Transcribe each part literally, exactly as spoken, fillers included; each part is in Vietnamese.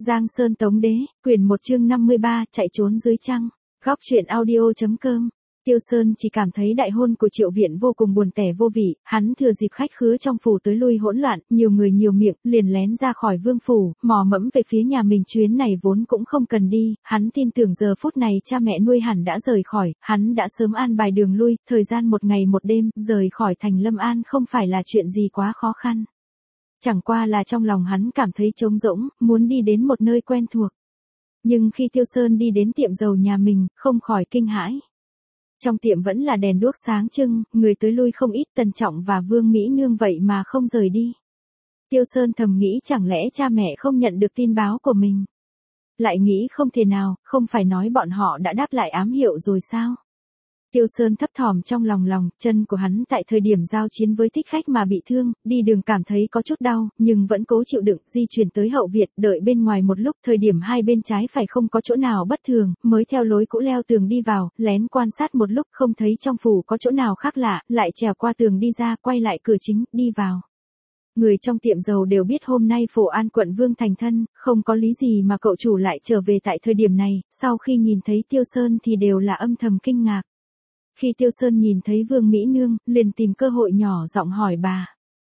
Giang Sơn Tống Đế, quyển một chương năm mươi ba, chạy trốn dưới trăng. Góc truyện audio.com. Tiêu Sơn chỉ cảm thấy đại hôn của Triệu Viện vô cùng buồn tẻ vô vị, hắn thừa dịp khách khứa trong phủ tới lui hỗn loạn, nhiều người nhiều miệng, liền lén ra khỏi vương phủ, mò mẫm về phía nhà mình. Chuyến này vốn cũng không cần đi, hắn tin tưởng giờ phút này cha mẹ nuôi hẳn đã rời khỏi, hắn đã sớm an bài đường lui, thời gian một ngày một đêm, rời khỏi thành Lâm An không phải là chuyện gì quá khó khăn. Chẳng qua là trong lòng hắn cảm thấy trống rỗng, muốn đi đến một nơi quen thuộc. Nhưng khi Tiêu Sơn đi đến tiệm dầu nhà mình, không khỏi kinh hãi. Trong tiệm vẫn là đèn đuốc sáng trưng, người tới lui không ít. Tần Trọng và Vương Mỹ Nương vậy mà không rời đi. Tiêu Sơn thầm nghĩ chẳng lẽ cha mẹ không nhận được tin báo của mình. Lại nghĩ không thể nào, không phải nói bọn họ đã đáp lại ám hiệu rồi sao? Tiêu Sơn thấp thỏm trong lòng lòng, chân của hắn tại thời điểm giao chiến với thích khách mà bị thương, đi đường cảm thấy có chút đau, nhưng vẫn cố chịu đựng, di chuyển tới hậu viện, đợi bên ngoài một lúc, thời điểm hai bên trái phải không có chỗ nào bất thường, mới theo lối cũ leo tường đi vào, lén quan sát một lúc không thấy trong phủ có chỗ nào khác lạ, lại trèo qua tường đi ra, quay lại cửa chính, đi vào. Người trong tiệm dầu đều biết hôm nay Phổ An quận Vương thành thân, không có lý gì mà cậu chủ lại trở về tại thời điểm này, sau khi nhìn thấy Tiêu Sơn thì đều là âm thầm kinh ngạc. Khi Tiêu Sơn nhìn thấy Vương Mỹ Nương, liền tìm cơ hội nhỏ giọng hỏi bà.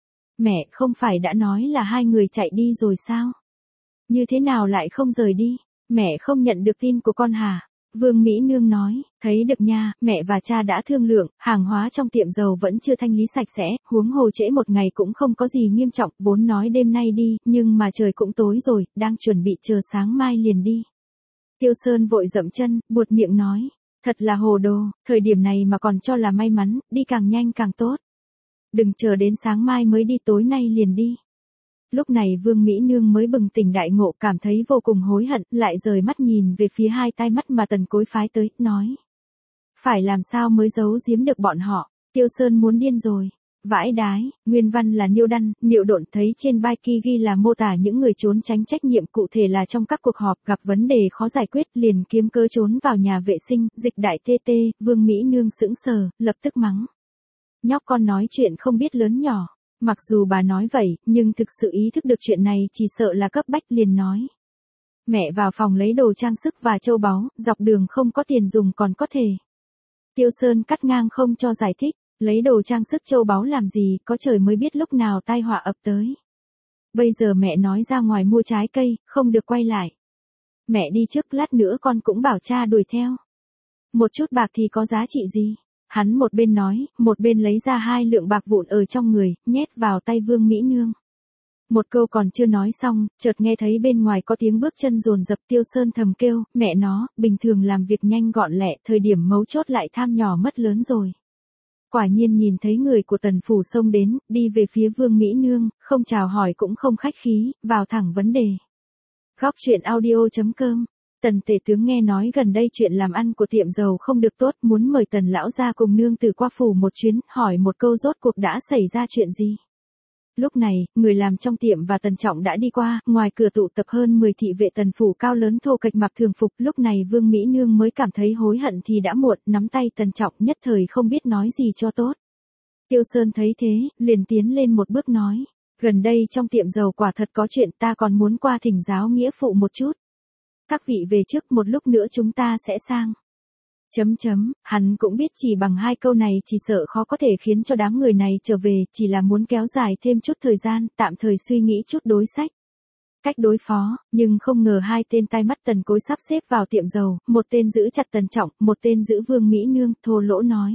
Mẹ, không phải đã nói là hai người chạy đi rồi sao? Như thế nào lại không rời đi? Mẹ không nhận được tin của con hả? Vương Mỹ Nương nói, thấy được nha, mẹ và cha đã thương lượng, hàng hóa trong tiệm dầu vẫn chưa thanh lý sạch sẽ, huống hồ trễ một ngày cũng không có gì nghiêm trọng, vốn nói đêm nay đi, nhưng mà trời cũng tối rồi, đang chuẩn bị chờ sáng mai liền đi. Tiêu Sơn vội dậm chân, buột miệng nói. Thật là hồ đồ, thời điểm này mà còn cho là may mắn, đi càng nhanh càng tốt. Đừng chờ đến sáng mai mới đi, tối nay liền đi. Lúc này Vương Mỹ Nương mới bừng tỉnh đại ngộ, cảm thấy vô cùng hối hận, lại rời mắt nhìn về phía hai tai mắt mà Tần Cối phái tới, nói. Phải làm sao mới giấu giếm được bọn họ, Tiêu Sơn muốn điên rồi. Vãi đái, nguyên văn là Niêu Đăn, Niệu Độn, thấy trên Biki ghi là mô tả những người trốn tránh trách nhiệm, cụ thể là trong các cuộc họp gặp vấn đề khó giải quyết liền kiếm cớ trốn vào nhà vệ sinh, dịch đại tê tê. Vương Mỹ Nương sững sờ, lập tức mắng. Nhóc con nói chuyện không biết lớn nhỏ, mặc dù bà nói vậy, nhưng thực sự ý thức được chuyện này chỉ sợ là cấp bách, liền nói. Mẹ vào phòng lấy đồ trang sức và châu báu, dọc đường không có tiền dùng còn có thể. Tiêu Sơn cắt ngang không cho giải thích. Lấy đồ trang sức châu báu làm gì, có trời mới biết lúc nào tai họa ập tới. Bây giờ mẹ nói ra ngoài mua trái cây, không được quay lại. Mẹ đi trước, lát nữa con cũng bảo cha đuổi theo. Một chút bạc thì có giá trị gì? Hắn một bên nói, một bên lấy ra hai lượng bạc vụn ở trong người, nhét vào tay Vương Mỹ Nương. Một câu còn chưa nói xong, chợt nghe thấy bên ngoài có tiếng bước chân dồn dập. Tiêu Sơn thầm kêu, mẹ nó, bình thường làm việc nhanh gọn lẹ, thời điểm mấu chốt lại tham nhỏ mất lớn rồi. Quả nhiên nhìn thấy người của Tần phủ xông đến, đi về phía Vương Mỹ Nương, không chào hỏi cũng không khách khí, vào thẳng vấn đề. Góc truyện audio.com. Tần tể tướng nghe nói gần đây chuyện làm ăn của tiệm dầu không được tốt, muốn mời Tần lão gia cùng nương tử qua phủ một chuyến, hỏi một câu rốt cuộc đã xảy ra chuyện gì. Lúc này, người làm trong tiệm và Tần Trọng đã đi qua, ngoài cửa tụ tập hơn mười thị vệ Tần phủ cao lớn thô kệch mặc thường phục. Lúc này Vương Mỹ Nương mới cảm thấy hối hận thì đã muộn, nắm tay Tần Trọng nhất thời không biết nói gì cho tốt. Tiêu Sơn thấy thế, liền tiến lên một bước nói, gần đây trong tiệm dầu quả thật có chuyện, ta còn muốn qua thỉnh giáo nghĩa phụ một chút. Các vị về trước, một lúc nữa chúng ta sẽ sang. Chấm chấm, hắn cũng biết chỉ bằng hai câu này chỉ sợ khó có thể khiến cho đám người này trở về, chỉ là muốn kéo dài thêm chút thời gian, tạm thời suy nghĩ chút đối sách. Cách đối phó, nhưng không ngờ hai tên tai mắt Tần Cối sắp xếp vào tiệm dầu, một tên giữ chặt Tần Trọng, một tên giữ Vương Mỹ Nương, thô lỗ nói.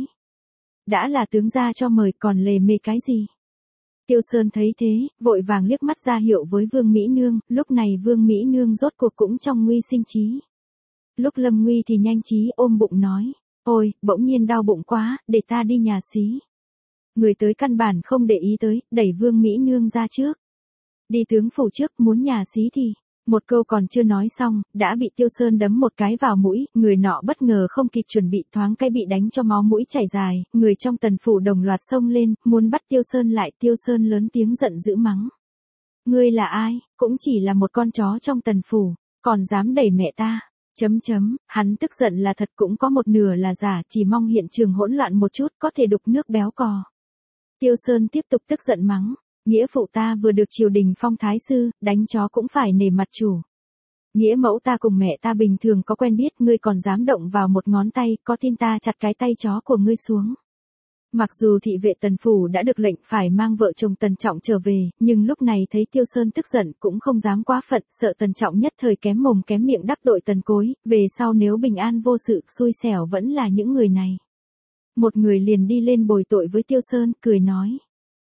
Đã là tướng gia cho mời còn lề mề cái gì? Tiêu Sơn thấy thế, vội vàng liếc mắt ra hiệu với Vương Mỹ Nương, lúc này Vương Mỹ Nương rốt cuộc cũng trong nguy sinh trí. Lúc lâm nguy thì nhanh trí ôm bụng nói, ôi, bỗng nhiên đau bụng quá, để ta đi nhà xí. Người tới căn bản không để ý tới, đẩy Vương Mỹ Nương ra trước. Đi tướng phủ trước, muốn nhà xí thì, một câu còn chưa nói xong, đã bị Tiêu Sơn đấm một cái vào mũi, người nọ bất ngờ không kịp chuẩn bị thoáng cái bị đánh cho máu mũi chảy dài, người trong Tần phủ đồng loạt xông lên, muốn bắt Tiêu Sơn lại. Tiêu Sơn lớn tiếng giận dữ mắng. Ngươi là ai, cũng chỉ là một con chó trong Tần phủ, còn dám đẩy mẹ ta. Chấm chấm, hắn tức giận là thật cũng có một nửa là giả, chỉ mong hiện trường hỗn loạn một chút có thể đục nước béo cò. Tiêu Sơn tiếp tục tức giận mắng, nghĩa phụ ta vừa được triều đình phong thái sư, đánh chó cũng phải nể mặt chủ. Nghĩa mẫu ta cùng mẹ ta bình thường có quen biết, ngươi còn dám động vào một ngón tay, có tin ta chặt cái tay chó của ngươi xuống. Mặc dù thị vệ Tần phủ đã được lệnh phải mang vợ chồng Tần Trọng trở về, nhưng lúc này thấy Tiêu Sơn tức giận cũng không dám quá phận, sợ Tần Trọng nhất thời kém mồm kém miệng đắc tội Tần Cối, về sau nếu bình an vô sự, xui xẻo vẫn là những người này. Một người liền đi lên bồi tội với Tiêu Sơn, cười nói.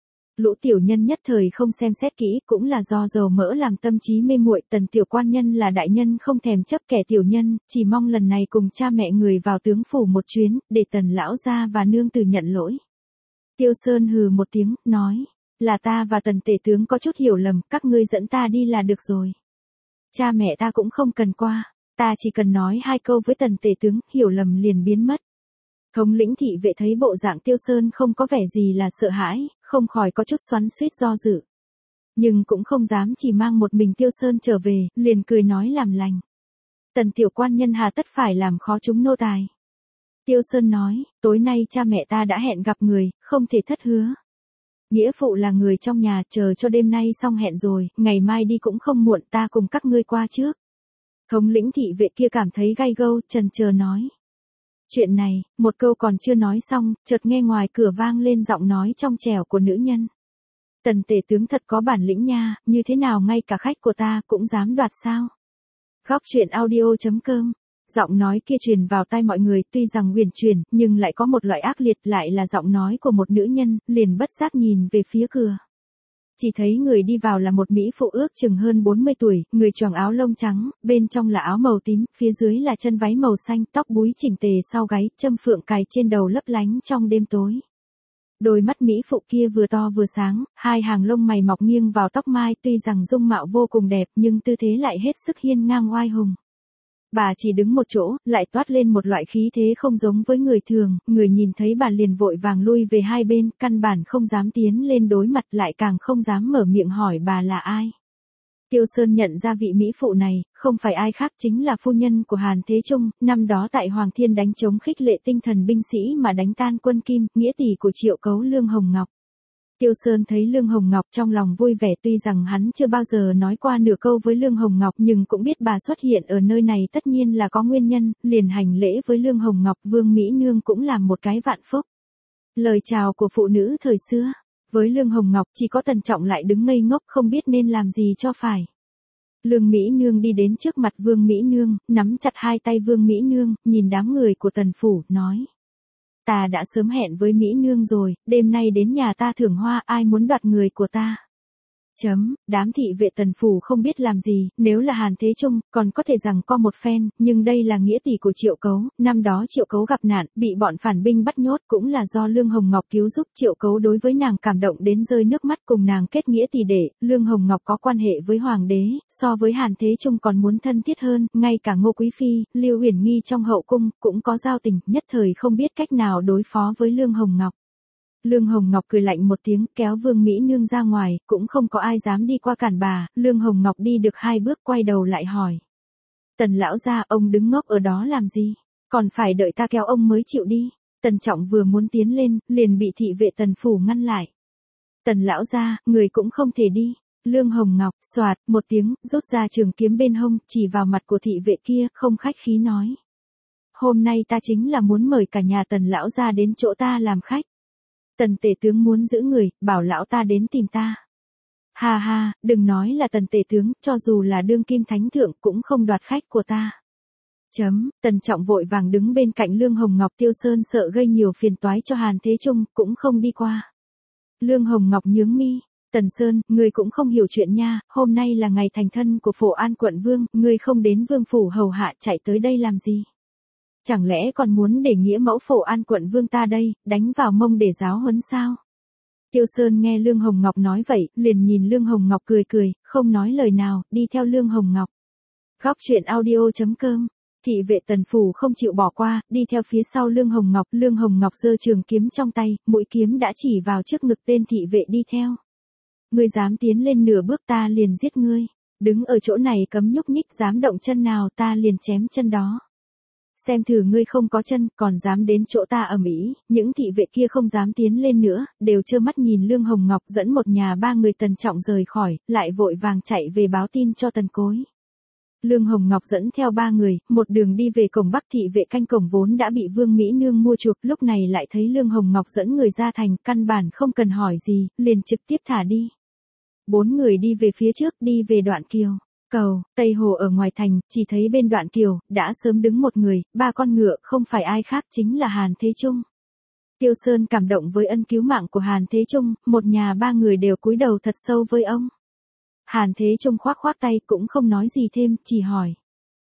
Lũ tiểu nhân nhất thời không xem xét kỹ, cũng là do dầu mỡ làm tâm trí mê muội, Tần tiểu quan nhân là đại nhân không thèm chấp kẻ tiểu nhân, chỉ mong lần này cùng cha mẹ người vào tướng phủ một chuyến, để Tần lão gia và nương tử nhận lỗi. Tiêu Sơn hừ một tiếng, nói, là ta và Tần tể tướng có chút hiểu lầm, các ngươi dẫn ta đi là được rồi. Cha mẹ ta cũng không cần qua, ta chỉ cần nói hai câu với Tần tể tướng, hiểu lầm liền biến mất. Thống lĩnh thị vệ thấy bộ dạng Tiêu Sơn không có vẻ gì là sợ hãi, không khỏi có chút xoắn xuýt do dự. Nhưng cũng không dám chỉ mang một mình Tiêu Sơn trở về, liền cười nói làm lành. Tần tiểu quan nhân hà tất phải làm khó chúng nô tài. Tiêu Sơn nói, tối nay cha mẹ ta đã hẹn gặp người, không thể thất hứa. Nghĩa phụ là người trong nhà, chờ cho đêm nay xong hẹn rồi, ngày mai đi cũng không muộn, ta cùng các ngươi qua trước. Thống lĩnh thị vệ kia cảm thấy gay gâu, chần chờ nói. Chuyện này, một câu còn chưa nói xong, chợt nghe ngoài cửa vang lên giọng nói trong trẻo của nữ nhân. Tần tể tướng thật có bản lĩnh nha, như thế nào ngay cả khách của ta cũng dám đoạt sao? Góc truyện audio chấm com. Giọng nói kia truyền vào tai mọi người, tuy rằng huyền truyền, nhưng lại có một loại ác liệt, lại là giọng nói của một nữ nhân, liền bất giác nhìn về phía cửa. Chỉ thấy người đi vào là một mỹ phụ ước chừng hơn bốn mươi tuổi, người choàng áo lông trắng, bên trong là áo màu tím, phía dưới là chân váy màu xanh, tóc búi chỉnh tề sau gáy, châm phượng cài trên đầu lấp lánh trong đêm tối. Đôi mắt mỹ phụ kia vừa to vừa sáng, hai hàng lông mày mọc nghiêng vào tóc mai, tuy rằng dung mạo vô cùng đẹp nhưng tư thế lại hết sức hiên ngang oai hùng. Bà chỉ đứng một chỗ, lại toát lên một loại khí thế không giống với người thường, người nhìn thấy bà liền vội vàng lui về hai bên, căn bản không dám tiến lên đối mặt, lại càng không dám mở miệng hỏi bà là ai. Tiêu Sơn nhận ra vị mỹ phụ này, không phải ai khác chính là phu nhân của Hàn Thế Trung, năm đó tại Hoàng Thiên đánh chống khích lệ tinh thần binh sĩ mà đánh tan quân Kim, nghĩa tỷ của Triệu Cấu Lương Hồng Ngọc. Tiêu Sơn thấy Lương Hồng Ngọc trong lòng vui vẻ, tuy rằng hắn chưa bao giờ nói qua nửa câu với Lương Hồng Ngọc nhưng cũng biết bà xuất hiện ở nơi này tất nhiên là có nguyên nhân, liền hành lễ với Lương Hồng Ngọc. Vương Mỹ Nương cũng làm một cái vạn phúc. Lời chào của phụ nữ thời xưa, với Lương Hồng Ngọc chỉ có Tần Trọng lại đứng ngây ngốc không biết nên làm gì cho phải. Lương Mỹ Nương đi đến trước mặt Vương Mỹ Nương, nắm chặt hai tay Vương Mỹ Nương, nhìn đám người của Tần phủ, nói. Ta đã sớm hẹn với Mỹ Nương rồi, đêm nay đến nhà ta thưởng hoa, ai muốn đoạt người của ta. Chấm, đám thị vệ Tần phủ không biết làm gì, nếu là Hàn Thế Trung, còn có thể rằng co một phen, nhưng đây là nghĩa tỷ của Triệu Cấu, năm đó Triệu Cấu gặp nạn, bị bọn phản binh bắt nhốt, cũng là do Lương Hồng Ngọc cứu giúp. Triệu Cấu đối với nàng cảm động đến rơi nước mắt, cùng nàng kết nghĩa tỷ đệ. Lương Hồng Ngọc có quan hệ với Hoàng đế, so với Hàn Thế Trung còn muốn thân thiết hơn, ngay cả Ngô Quý Phi, Lưu Uyển Nghi trong hậu cung, cũng có giao tình, nhất thời không biết cách nào đối phó với Lương Hồng Ngọc. Lương Hồng Ngọc cười lạnh một tiếng, kéo Vương Mỹ Nương ra ngoài, cũng không có ai dám đi qua cản bà. Lương Hồng Ngọc đi được hai bước quay đầu lại hỏi. Tần lão gia, ông đứng ngốc ở đó làm gì? Còn phải đợi ta kéo ông mới chịu đi. Tần Trọng vừa muốn tiến lên, liền bị thị vệ Tần phủ ngăn lại. Tần lão gia, người cũng không thể đi. Lương Hồng Ngọc, xoạt, một tiếng, rút ra trường kiếm bên hông, chỉ vào mặt của thị vệ kia, không khách khí nói. Hôm nay ta chính là muốn mời cả nhà Tần lão gia đến chỗ ta làm khách. Tần tể tướng muốn giữ người, bảo lão ta đến tìm ta. Ha ha, đừng nói là Tần tể tướng, cho dù là đương kim thánh thượng cũng không đoạt khách của ta. Chấm, Tần Trọng vội vàng đứng bên cạnh Lương Hồng Ngọc. Tiêu Sơn sợ gây nhiều phiền toái cho Hàn Thế Trung, cũng không đi qua. Lương Hồng Ngọc nhướng mi. Tần Sơn, ngươi cũng không hiểu chuyện nha, hôm nay là ngày thành thân của Phổ An quận vương, ngươi không đến vương phủ hầu hạ chạy tới đây làm gì? Chẳng lẽ còn muốn để nghĩa mẫu Phổ An quận vương ta đây, đánh vào mông để giáo huấn sao? Tiêu Sơn nghe Lương Hồng Ngọc nói vậy, liền nhìn Lương Hồng Ngọc cười cười, không nói lời nào, đi theo Lương Hồng Ngọc. Góc truyện audio chấm com. Thị vệ Tần phủ không chịu bỏ qua, đi theo phía sau Lương Hồng Ngọc. Lương Hồng Ngọc giơ trường kiếm trong tay, mũi kiếm đã chỉ vào trước ngực tên thị vệ đi theo. Ngươi dám tiến lên nửa bước ta liền giết ngươi. Đứng ở chỗ này cấm nhúc nhích, dám động chân nào ta liền chém chân đó. Xem thử ngươi không có chân, còn dám đến chỗ ta ầm ĩ. Những thị vệ kia không dám tiến lên nữa, đều trơ mắt nhìn Lương Hồng Ngọc dẫn một nhà ba người Tần Trọng rời khỏi, lại vội vàng chạy về báo tin cho Tần Cối. Lương Hồng Ngọc dẫn theo ba người, một đường đi về cổng Bắc thị vệ canh cổng vốn đã bị Vương Mỹ Nương mua chuộc, lúc này lại thấy Lương Hồng Ngọc dẫn người ra thành, căn bản không cần hỏi gì, liền trực tiếp thả đi. Bốn người đi về phía trước, đi về đoạn kiều. Cầu, Tây Hồ ở ngoài thành, chỉ thấy bên đoạn kiều, đã sớm đứng một người, ba con ngựa, không phải ai khác chính là Hàn Thế Trung. Tiêu Sơn cảm động với ân cứu mạng của Hàn Thế Trung, một nhà ba người đều cúi đầu thật sâu với ông. Hàn Thế Trung khoác khoác tay cũng không nói gì thêm, chỉ hỏi.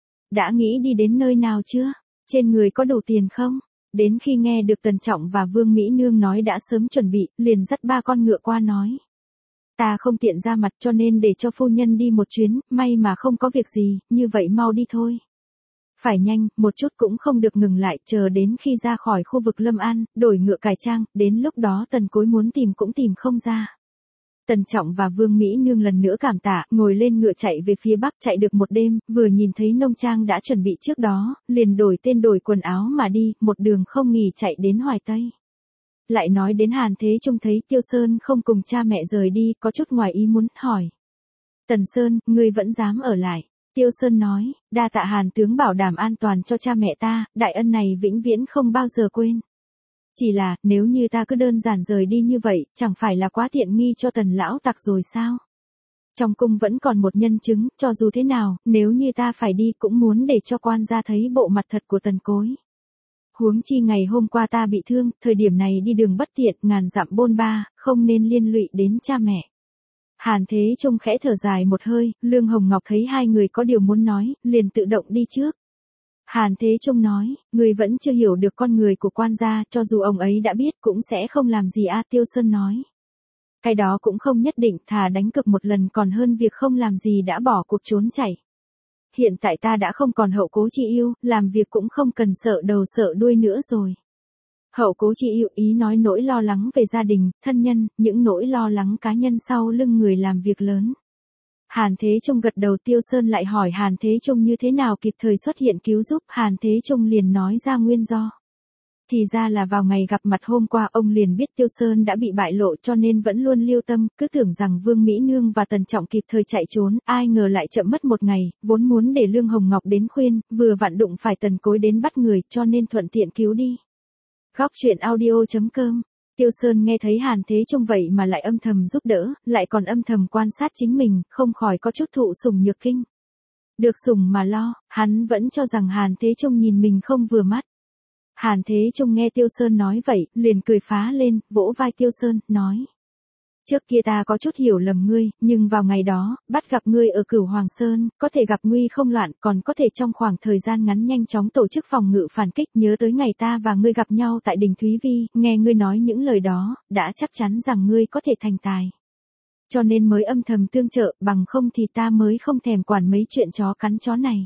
Đã nghĩ đi đến nơi nào chưa? Trên người có đủ tiền không? Đến khi nghe được Tần Trọng và Vương Mỹ Nương nói đã sớm chuẩn bị, liền dắt ba con ngựa qua nói. Ta không tiện ra mặt cho nên để cho phu nhân đi một chuyến, may mà không có việc gì, như vậy mau đi thôi. Phải nhanh, một chút cũng không được ngừng lại, chờ đến khi ra khỏi khu vực Lâm An, đổi ngựa cải trang, đến lúc đó Tần Cối muốn tìm cũng tìm không ra. Tần Trọng và Vương Mỹ Nương lần nữa cảm tạ, ngồi lên ngựa chạy về phía Bắc, chạy được một đêm, vừa nhìn thấy nông trang đã chuẩn bị trước đó, liền đổi tên đổi quần áo mà đi, một đường không nghỉ chạy đến Hoài Tây. Lại nói đến Hàn Thế Trung thấy Tiêu Sơn không cùng cha mẹ rời đi, có chút ngoài ý muốn, hỏi. Tần Sơn, ngươi vẫn dám ở lại. Tiêu Sơn nói, đa tạ Hàn tướng bảo đảm an toàn cho cha mẹ ta, đại ân này vĩnh viễn không bao giờ quên. Chỉ là, nếu như ta cứ đơn giản rời đi như vậy, chẳng phải là quá tiện nghi cho Tần lão tặc rồi sao? Trong cung vẫn còn một nhân chứng, cho dù thế nào, nếu như ta phải đi cũng muốn để cho quan gia thấy bộ mặt thật của Tần Cối. Huống chi ngày hôm qua ta bị thương, thời điểm này đi đường bất tiện, ngàn dặm bôn ba, không nên liên lụy đến cha mẹ. Hàn Thế Trung khẽ thở dài một hơi, Lương Hồng Ngọc thấy hai người có điều muốn nói, liền tự động đi trước. Hàn Thế Trung nói, người vẫn chưa hiểu được con người của quan gia, cho dù ông ấy đã biết cũng sẽ không làm gì a. Tiêu Sơn nói. Cái đó cũng không nhất định, thà đánh cược một lần còn hơn việc không làm gì đã bỏ cuộc trốn chạy. Hiện tại ta đã không còn Hậu Cố Chi Yêu, làm việc cũng không cần sợ đầu sợ đuôi nữa rồi. Hậu Cố Chi Yêu ý nói nỗi lo lắng về gia đình, thân nhân, những nỗi lo lắng cá nhân sau lưng người làm việc lớn. Hàn Thế Trung gật đầu. Tiêu Sơn lại hỏi Hàn Thế Trung như thế nào kịp thời xuất hiện cứu giúp, Hàn Thế Trung liền nói ra nguyên do. Thì ra là vào ngày gặp mặt hôm qua ông liền biết Tiêu Sơn đã bị bại lộ cho nên vẫn luôn lưu tâm, cứ tưởng rằng Vương Mỹ Nương và Tần Trọng kịp thời chạy trốn, ai ngờ lại chậm mất một ngày, vốn muốn để Lương Hồng Ngọc đến khuyên, vừa vặn đụng phải Tần Cối đến bắt người cho nên thuận tiện cứu đi. Góc truyện audio chấm com. Tiêu Sơn nghe thấy Hàn Thế Trung vậy mà lại âm thầm giúp đỡ, lại còn âm thầm quan sát chính mình, không khỏi có chút thụ sủng nhược kinh. Được sủng mà lo, hắn vẫn cho rằng Hàn Thế Trung nhìn mình không vừa mắt. Hàn Thế Trung nghe Tiêu Sơn nói vậy, liền cười phá lên, vỗ vai Tiêu Sơn, nói. Trước kia ta có chút hiểu lầm ngươi, nhưng vào ngày đó, bắt gặp ngươi ở Cửu Hoàng Sơn, có thể gặp nguy không loạn, còn có thể trong khoảng thời gian ngắn nhanh chóng tổ chức phòng ngự phản kích. Nhớ tới ngày ta và ngươi gặp nhau tại đình Thúy Vi, nghe ngươi nói những lời đó, đã chắc chắn rằng ngươi có thể thành tài. Cho nên mới âm thầm tương trợ, bằng không thì ta mới không thèm quản mấy chuyện chó cắn chó này.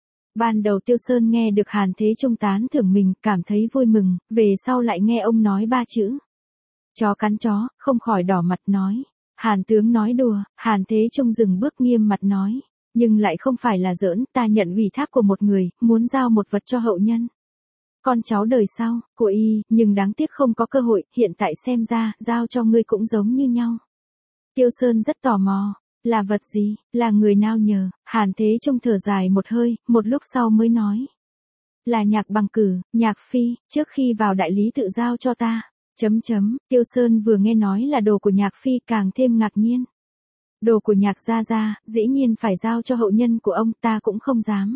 Ban đầu Tiêu Sơn nghe được Hàn Thế Trung tán thưởng mình, cảm thấy vui mừng, về sau lại nghe ông nói ba chữ. Chó cắn chó, không khỏi đỏ mặt nói. Hàn tướng nói đùa, Hàn Thế Trung dừng bước nghiêm mặt nói. Nhưng lại không phải là giỡn, ta nhận ủy thác của một người, muốn giao một vật cho hậu nhân. Con cháu đời sau, của y, nhưng đáng tiếc không có cơ hội, hiện tại xem ra, giao cho ngươi cũng giống như nhau. Tiêu Sơn rất tò mò. Là vật gì, là người nào nhờ, Hàn Thế Trung thở dài một hơi, một lúc sau mới nói. Là Nhạc Bằng Cử, Nhạc Phi, trước khi vào đại lý tự giao cho ta. Chấm chấm, Tiêu Sơn vừa nghe nói là đồ của Nhạc Phi càng thêm ngạc nhiên. Đồ của Nhạc gia gia, dĩ nhiên phải giao cho hậu nhân của ông, ta cũng không dám.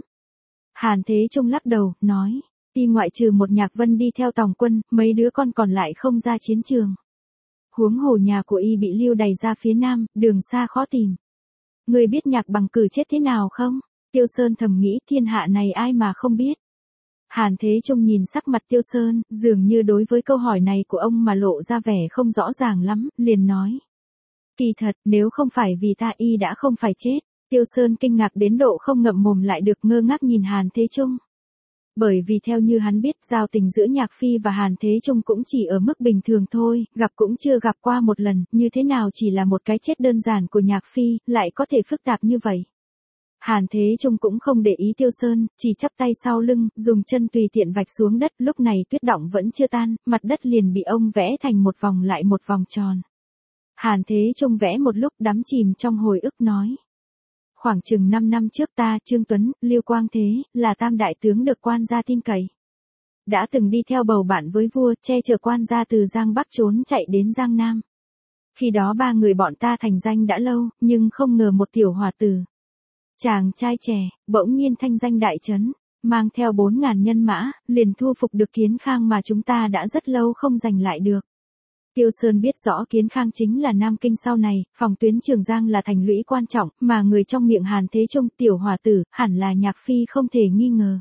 Hàn Thế Trung lắc đầu, nói, y ngoại trừ một Nhạc Vân đi theo tòng quân, mấy đứa con còn lại không ra chiến trường. Huống hồ nhà của y bị lưu đày ra phía nam, đường xa khó tìm. Người biết Nhạc Bằng Cử chết thế nào không? Tiêu Sơn thầm nghĩ thiên hạ này ai mà không biết. Hàn Thế Trung nhìn sắc mặt Tiêu Sơn, dường như đối với câu hỏi này của ông mà lộ ra vẻ không rõ ràng lắm, liền nói. Kỳ thật, nếu không phải vì ta y đã không phải chết. Tiêu Sơn kinh ngạc đến độ không ngậm mồm lại được, ngơ ngác nhìn Hàn Thế Trung. Bởi vì theo như hắn biết, giao tình giữa Nhạc Phi và Hàn Thế Trung cũng chỉ ở mức bình thường thôi, gặp cũng chưa gặp qua một lần, như thế nào chỉ là một cái chết đơn giản của Nhạc Phi, lại có thể phức tạp như vậy. Hàn Thế Trung cũng không để ý Tiêu Sơn, chỉ chắp tay sau lưng, dùng chân tùy tiện vạch xuống đất, lúc này tuyết động vẫn chưa tan, mặt đất liền bị ông vẽ thành một vòng lại một vòng tròn. Hàn Thế Trung vẽ một lúc đắm chìm trong hồi ức nói. Khoảng chừng năm năm trước ta, Trương Tuấn, Lưu Quang Thế, là tam đại tướng được quan gia tin cậy. Đã từng đi theo bầu bạn với vua, che chở quan gia từ Giang Bắc trốn chạy đến Giang Nam. Khi đó ba người bọn ta thành danh đã lâu, nhưng không ngờ một tiểu hòa tử. Chàng trai trẻ, bỗng nhiên thanh danh đại chấn, mang theo bốn ngàn nhân mã, liền thu phục được Kiến Khang mà chúng ta đã rất lâu không giành lại được. Tiêu Sơn biết rõ Kiến Khang chính là Nam Kinh sau này, phòng tuyến Trường Giang là thành lũy quan trọng, mà người trong miệng Hàn Thế Trung tiểu hòa tử, hẳn là Nhạc Phi không thể nghi ngờ.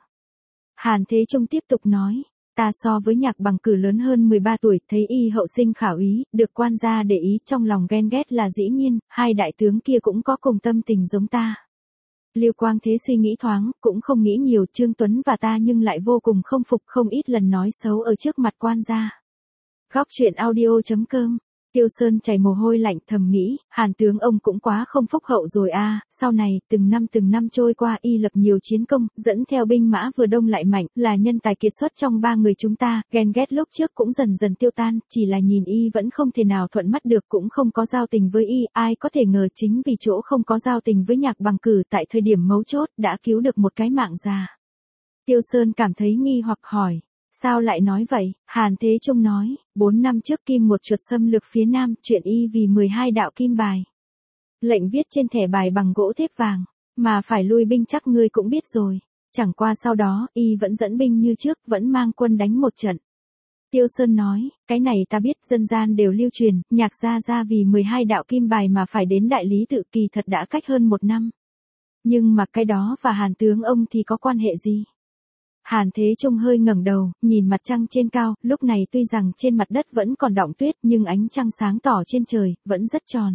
Hàn Thế Trung tiếp tục nói, ta so với Nhạc Bằng Cử lớn hơn mười ba tuổi, thấy y hậu sinh khả úy, được quan gia để ý, trong lòng ghen ghét là dĩ nhiên, hai đại tướng kia cũng có cùng tâm tình giống ta. Lưu Quang Thế suy nghĩ thoáng, cũng không nghĩ nhiều, Trương Tuấn và ta nhưng lại vô cùng không phục, không ít lần nói xấu ở trước mặt quan gia. Góc truyện audio chấm com. Tiêu Sơn chảy mồ hôi lạnh, thầm nghĩ, Hàn tướng ông cũng quá không phúc hậu rồi a. Sau này, từng năm từng năm trôi qua, y lập nhiều chiến công, dẫn theo binh mã vừa đông lại mạnh, là nhân tài kiệt xuất trong ba người chúng ta, ghen ghét lúc trước cũng dần dần tiêu tan, chỉ là nhìn y vẫn không thể nào thuận mắt được, cũng không có giao tình với y, ai có thể ngờ chính vì chỗ không có giao tình với Nhạc Bằng Cử tại thời điểm mấu chốt, đã cứu được một cái mạng già. Tiêu Sơn cảm thấy nghi hoặc hỏi. Sao lại nói vậy? Hàn Thế Trung nói, bốn năm trước Kim một chuột xâm lược phía Nam, chuyện y vì mười hai đạo kim bài. Lệnh viết trên thẻ bài bằng gỗ thép vàng, mà phải lui binh chắc ngươi cũng biết rồi. Chẳng qua sau đó, y vẫn dẫn binh như trước, vẫn mang quân đánh một trận. Tiêu Sơn nói, cái này ta biết, dân gian đều lưu truyền, Nhạc gia gia vì mười hai đạo kim bài mà phải đến đại lý tự, kỳ thật đã cách hơn một năm. Nhưng mà cái đó và Hàn tướng ông thì có quan hệ gì? Hàn Thế Trung hơi ngẩng đầu, nhìn mặt trăng trên cao, lúc này tuy rằng trên mặt đất vẫn còn đọng tuyết nhưng ánh trăng sáng tỏ trên trời, vẫn rất tròn.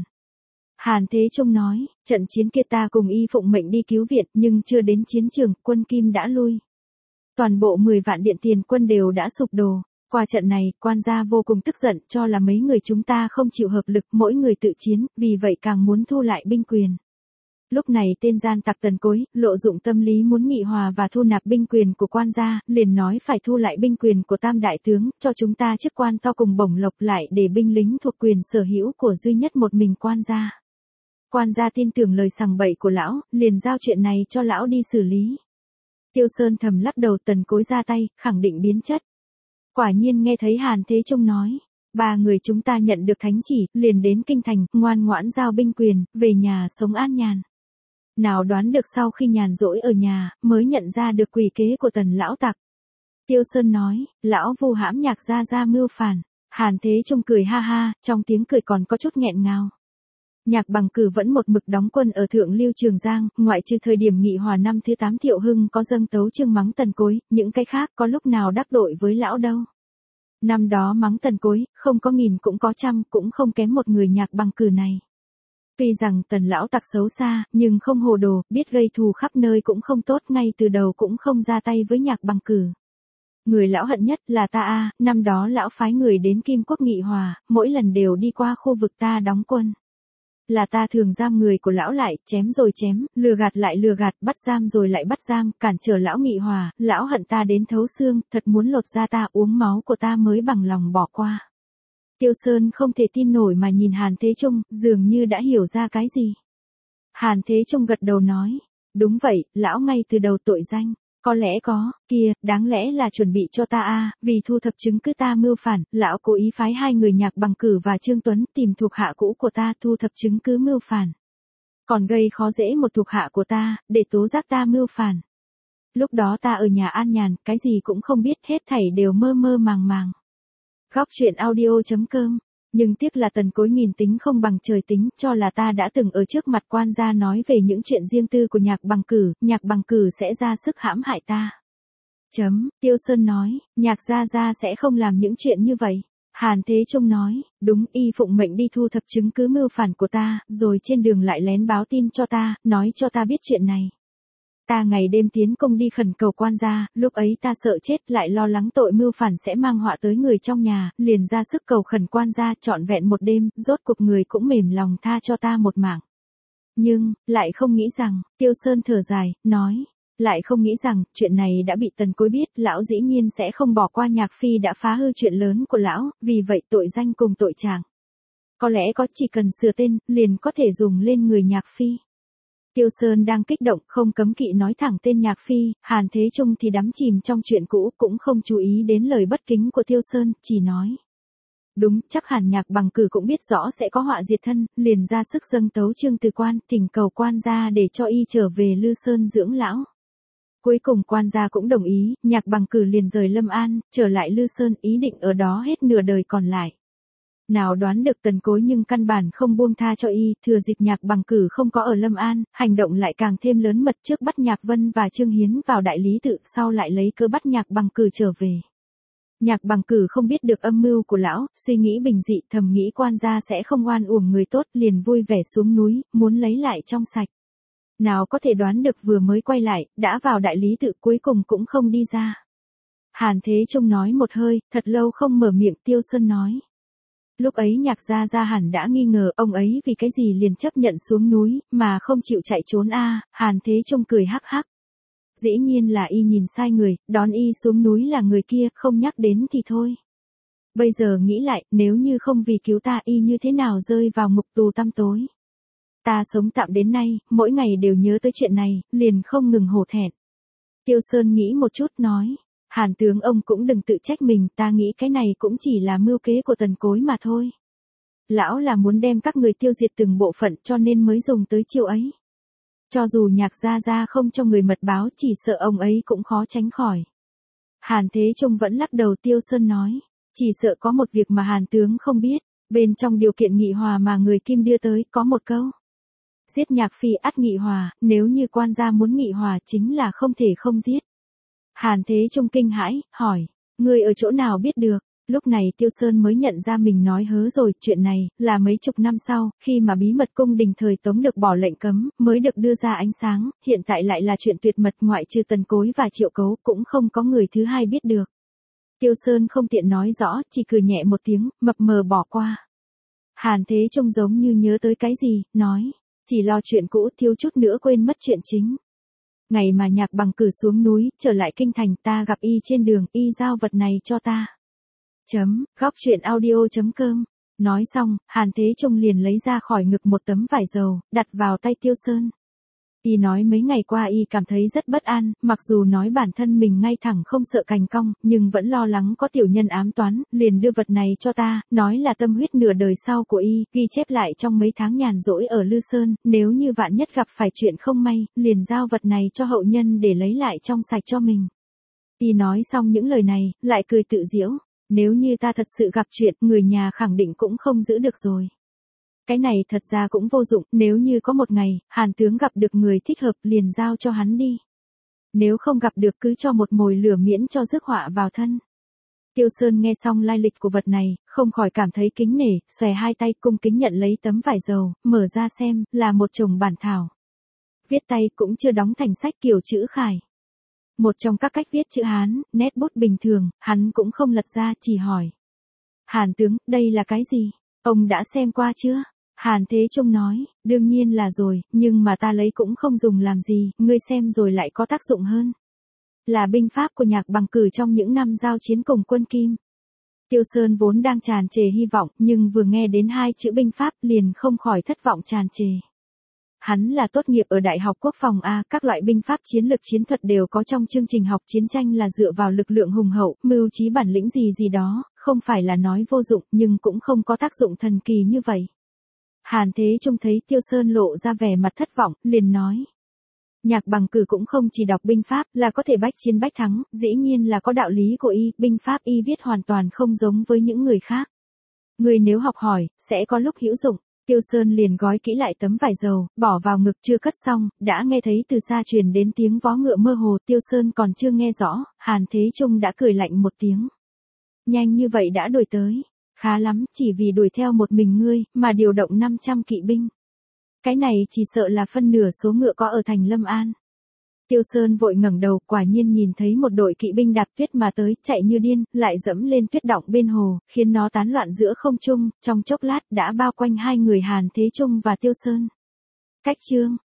Hàn Thế Trung nói, trận chiến kia ta cùng y phụng mệnh đi cứu viện nhưng chưa đến chiến trường, quân Kim đã lui. Toàn bộ mười vạn điện tiền quân đều đã sụp đổ. Qua trận này, quan gia vô cùng tức giận, cho là mấy người chúng ta không chịu hợp lực, mỗi người tự chiến, vì vậy càng muốn thu lại binh quyền. Lúc này tên gian tặc Tần Cối, lộ dụng tâm lý muốn nghị hòa và thu nạp binh quyền của quan gia, liền nói phải thu lại binh quyền của tam đại tướng, cho chúng ta chức quan to cùng bổng lộc lại để binh lính thuộc quyền sở hữu của duy nhất một mình quan gia. Quan gia tin tưởng lời sằng bậy của lão, liền giao chuyện này cho lão đi xử lý. Tiêu Sơn thầm lắc đầu, Tần Cối ra tay, khẳng định biến chất. Quả nhiên nghe thấy Hàn Thế Trung nói. Ba người chúng ta nhận được thánh chỉ, liền đến kinh thành, ngoan ngoãn giao binh quyền, về nhà sống an nhàn. Nào đoán được sau khi nhàn rỗi ở nhà, mới nhận ra được quỷ kế của Tần lão tặc. Tiêu Sơn nói, lão vu hãm Nhạc gia gia mưu phản. Hàn Thế Trung cười ha ha, trong tiếng cười còn có chút nghẹn ngào. Nhạc Bằng Cử vẫn một mực đóng quân ở Thượng Lưu Trường Giang, ngoại trừ thời điểm nghị hòa năm thứ tám Thiệu Hưng có dâng tấu chương mắng Tần Cối, những cái khác có lúc nào đắc tội với lão đâu. Năm đó mắng Tần Cối, không có nghìn cũng có trăm, cũng không kém một người Nhạc Bằng Cử này. Tuy rằng Tần lão tặc xấu xa, nhưng không hồ đồ, biết gây thù khắp nơi cũng không tốt, ngay từ đầu cũng không ra tay với Nhạc Bằng Cử. Người lão hận nhất là ta a, năm đó lão phái người đến Kim Quốc nghị hòa, mỗi lần đều đi qua khu vực ta đóng quân. Là ta thường giam người của lão lại, chém rồi chém, lừa gạt lại lừa gạt, bắt giam rồi lại bắt giam, cản trở lão nghị hòa, lão hận ta đến thấu xương, thật muốn lột da ta, uống máu của ta mới bằng lòng bỏ qua. Tiêu Sơn không thể tin nổi mà nhìn Hàn Thế Trung, dường như đã hiểu ra cái gì. Hàn Thế Trung gật đầu nói, đúng vậy, lão ngay từ đầu tội danh, có lẽ có, kia, đáng lẽ là chuẩn bị cho ta a, vì thu thập chứng cứ ta mưu phản, lão cố ý phái hai người Nhạc Bằng Cử và Trương Tuấn tìm thuộc hạ cũ của ta thu thập chứng cứ mưu phản. Còn gây khó dễ một thuộc hạ của ta, để tố giác ta mưu phản. Lúc đó ta ở nhà an nhàn, cái gì cũng không biết, hết thảy đều mơ mơ màng màng. Góc truyện audio chấm com. Nhưng tiếc là Tần Cối nhìn tính không bằng trời tính, cho là ta đã từng ở trước mặt quan gia nói về những chuyện riêng tư của Nhạc Bằng Cử, Nhạc Bằng Cử sẽ ra sức hãm hại ta. Chấm, Tiêu Sơn nói, Nhạc gia gia sẽ không làm những chuyện như vậy. Hàn Thế Trung nói, đúng, y phụng mệnh đi thu thập chứng cứ mưu phản của ta, rồi trên đường lại lén báo tin cho ta, nói cho ta biết chuyện này. Ta ngày đêm tiến công đi khẩn cầu quan gia, lúc ấy ta sợ chết, lại lo lắng tội mưu phản sẽ mang họa tới người trong nhà, liền ra sức cầu khẩn quan gia, trọn vẹn một đêm, rốt cuộc người cũng mềm lòng tha cho ta một mạng. Nhưng, lại không nghĩ rằng, Tiêu Sơn thở dài, nói, lại không nghĩ rằng, chuyện này đã bị Tần Cối biết, lão dĩ nhiên sẽ không bỏ qua Nhạc Phi đã phá hư chuyện lớn của lão, vì vậy tội danh cùng tội trạng. Có lẽ có chỉ cần sửa tên, liền có thể dùng lên người Nhạc Phi. Tiêu Sơn đang kích động, không cấm kỵ nói thẳng tên Nhạc Phi, Hàn Thế Trung thì đắm chìm trong chuyện cũ, cũng không chú ý đến lời bất kính của Tiêu Sơn, chỉ nói. Đúng, chắc hẳn Nhạc Bằng Cử cũng biết rõ sẽ có họa diệt thân, liền ra sức dâng tấu Trương Từ Quan, thỉnh cầu quan gia để cho y trở về Lư Sơn dưỡng lão. Cuối cùng quan gia cũng đồng ý, Nhạc Bằng Cử liền rời Lâm An, trở lại Lư Sơn, ý định ở đó hết nửa đời còn lại. Nào đoán được Tần Cối nhưng căn bản không buông tha cho y, thừa dịp Nhạc Bằng Cử không có ở Lâm An, hành động lại càng thêm lớn mật, trước bắt Nhạc Vân và Trương Hiến vào đại lý tự, sau lại lấy cớ bắt Nhạc Bằng Cử trở về. Nhạc Bằng Cử không biết được âm mưu của lão, suy nghĩ bình dị, thầm nghĩ quan gia sẽ không oan uổng người tốt, liền vui vẻ xuống núi, muốn lấy lại trong sạch. Nào có thể đoán được vừa mới quay lại, đã vào đại lý tự, cuối cùng cũng không đi ra. Hàn Thế Trung nói một hơi, thật lâu không mở miệng. Tiêu Sơn nói. Lúc ấy Nhạc gia gia hẳn đã nghi ngờ ông ấy vì cái gì liền chấp nhận xuống núi, mà không chịu chạy trốn a. Hàn Thế Trung cười hắc hắc. Dĩ nhiên là y nhìn sai người, đón y xuống núi là người kia, không nhắc đến thì thôi. Bây giờ nghĩ lại, nếu như không vì cứu ta, y như thế nào rơi vào ngục tù tăm tối. Ta sống tạm đến nay, mỗi ngày đều nhớ tới chuyện này, liền không ngừng hổ thẹn. Tiêu Sơn nghĩ một chút nói. Hàn tướng ông cũng đừng tự trách mình, ta nghĩ cái này cũng chỉ là mưu kế của Tần Cối mà thôi. Lão là muốn đem các người tiêu diệt từng bộ phận, cho nên mới dùng tới chiêu ấy. Cho dù Nhạc gia gia không cho người mật báo, chỉ sợ ông ấy cũng khó tránh khỏi. Hàn Thế Trung vẫn lắc đầu. Tiêu Sơn nói. Chỉ sợ có một việc mà Hàn tướng không biết, bên trong điều kiện nghị hòa mà người Kim đưa tới, có một câu. Giết Nhạc Phi ắt nghị hòa, nếu như quan gia muốn nghị hòa chính là không thể không giết. Hàn Thế Trung kinh hãi, hỏi, ngươi ở chỗ nào biết được? Lúc này Tiêu Sơn mới nhận ra mình nói hớ rồi, chuyện này, là mấy chục năm sau, khi mà bí mật cung đình thời Tống được bỏ lệnh cấm, mới được đưa ra ánh sáng, hiện tại lại là chuyện tuyệt mật, ngoại trừ Tần Cối và Triệu Cấu, cũng không có người thứ hai biết được. Tiêu Sơn không tiện nói rõ, chỉ cười nhẹ một tiếng, mập mờ bỏ qua. Hàn Thế Trung giống như nhớ tới cái gì, nói, chỉ lo chuyện cũ, thiếu chút nữa quên mất chuyện chính. Ngày mà Nhạc Bằng Cử xuống núi, trở lại kinh thành, ta gặp y trên đường, y giao vật này cho ta. Chấm, góc truyện audio chấm com. Nói xong, Hàn Thế Trung liền lấy ra khỏi ngực một tấm vải dầu, đặt vào tay Tiêu Sơn. Y nói mấy ngày qua y cảm thấy rất bất an, mặc dù nói bản thân mình ngay thẳng không sợ cành cong, nhưng vẫn lo lắng có tiểu nhân ám toán, liền đưa vật này cho ta, nói là tâm huyết nửa đời sau của y, ghi chép lại trong mấy tháng nhàn rỗi ở Lư Sơn, nếu như vạn nhất gặp phải chuyện không may, liền giao vật này cho hậu nhân để lấy lại trong sạch cho mình. Y nói xong những lời này, lại cười tự giễu, nếu như ta thật sự gặp chuyện, người nhà khẳng định cũng không giữ được rồi. Cái này thật ra cũng vô dụng, nếu như có một ngày, Hàn tướng gặp được người thích hợp liền giao cho hắn đi. Nếu không gặp được cứ cho một mồi lửa miễn cho rước họa vào thân. Tiêu Sơn nghe xong lai lịch của vật này, không khỏi cảm thấy kính nể, xòe hai tay cung kính nhận lấy tấm vải dầu, mở ra xem, là một chồng bản thảo. Viết tay cũng chưa đóng thành sách kiểu chữ khải. Một trong các cách viết chữ Hán, nét bút bình thường, hắn cũng không lật ra, chỉ hỏi. Hàn tướng, đây là cái gì? Ông đã xem qua chưa? Hàn Thế Trung nói, đương nhiên là rồi, nhưng mà ta lấy cũng không dùng làm gì, ngươi xem rồi lại có tác dụng hơn. Là binh pháp của Nhạc Bằng Cử trong những năm giao chiến cùng quân Kim. Tiêu Sơn vốn đang tràn trề hy vọng, nhưng vừa nghe đến hai chữ binh pháp liền không khỏi thất vọng tràn trề. Hắn là tốt nghiệp ở Đại học Quốc phòng A, các loại binh pháp chiến lược chiến thuật đều có trong chương trình học, chiến tranh là dựa vào lực lượng hùng hậu, mưu trí bản lĩnh gì gì đó, không phải là nói vô dụng, nhưng cũng không có tác dụng thần kỳ như vậy. Hàn Thế Trung thấy Tiêu Sơn lộ ra vẻ mặt thất vọng, liền nói. Nhạc Bằng Cử cũng không chỉ đọc binh pháp là có thể bách chiến bách thắng, dĩ nhiên là có đạo lý của y, binh pháp y viết hoàn toàn không giống với những người khác. Người nếu học hỏi, sẽ có lúc hữu dụng. Tiêu Sơn liền gói kỹ lại tấm vải dầu, bỏ vào ngực, chưa cất xong, đã nghe thấy từ xa truyền đến tiếng vó ngựa mơ hồ. Tiêu Sơn còn chưa nghe rõ, Hàn Thế Trung đã cười lạnh một tiếng. Nhanh như vậy đã đuổi tới. Khá lắm, chỉ vì đuổi theo một mình ngươi, mà điều động năm trăm kỵ binh. Cái này chỉ sợ là phân nửa số ngựa có ở thành Lâm An. Tiêu Sơn vội ngẩng đầu, quả nhiên nhìn thấy một đội kỵ binh đạp tuyết mà tới, chạy như điên, lại dẫm lên tuyết đọng bên hồ, khiến nó tán loạn giữa không trung, trong chốc lát đã bao quanh hai người Hàn Thế Trung và Tiêu Sơn. Cách chương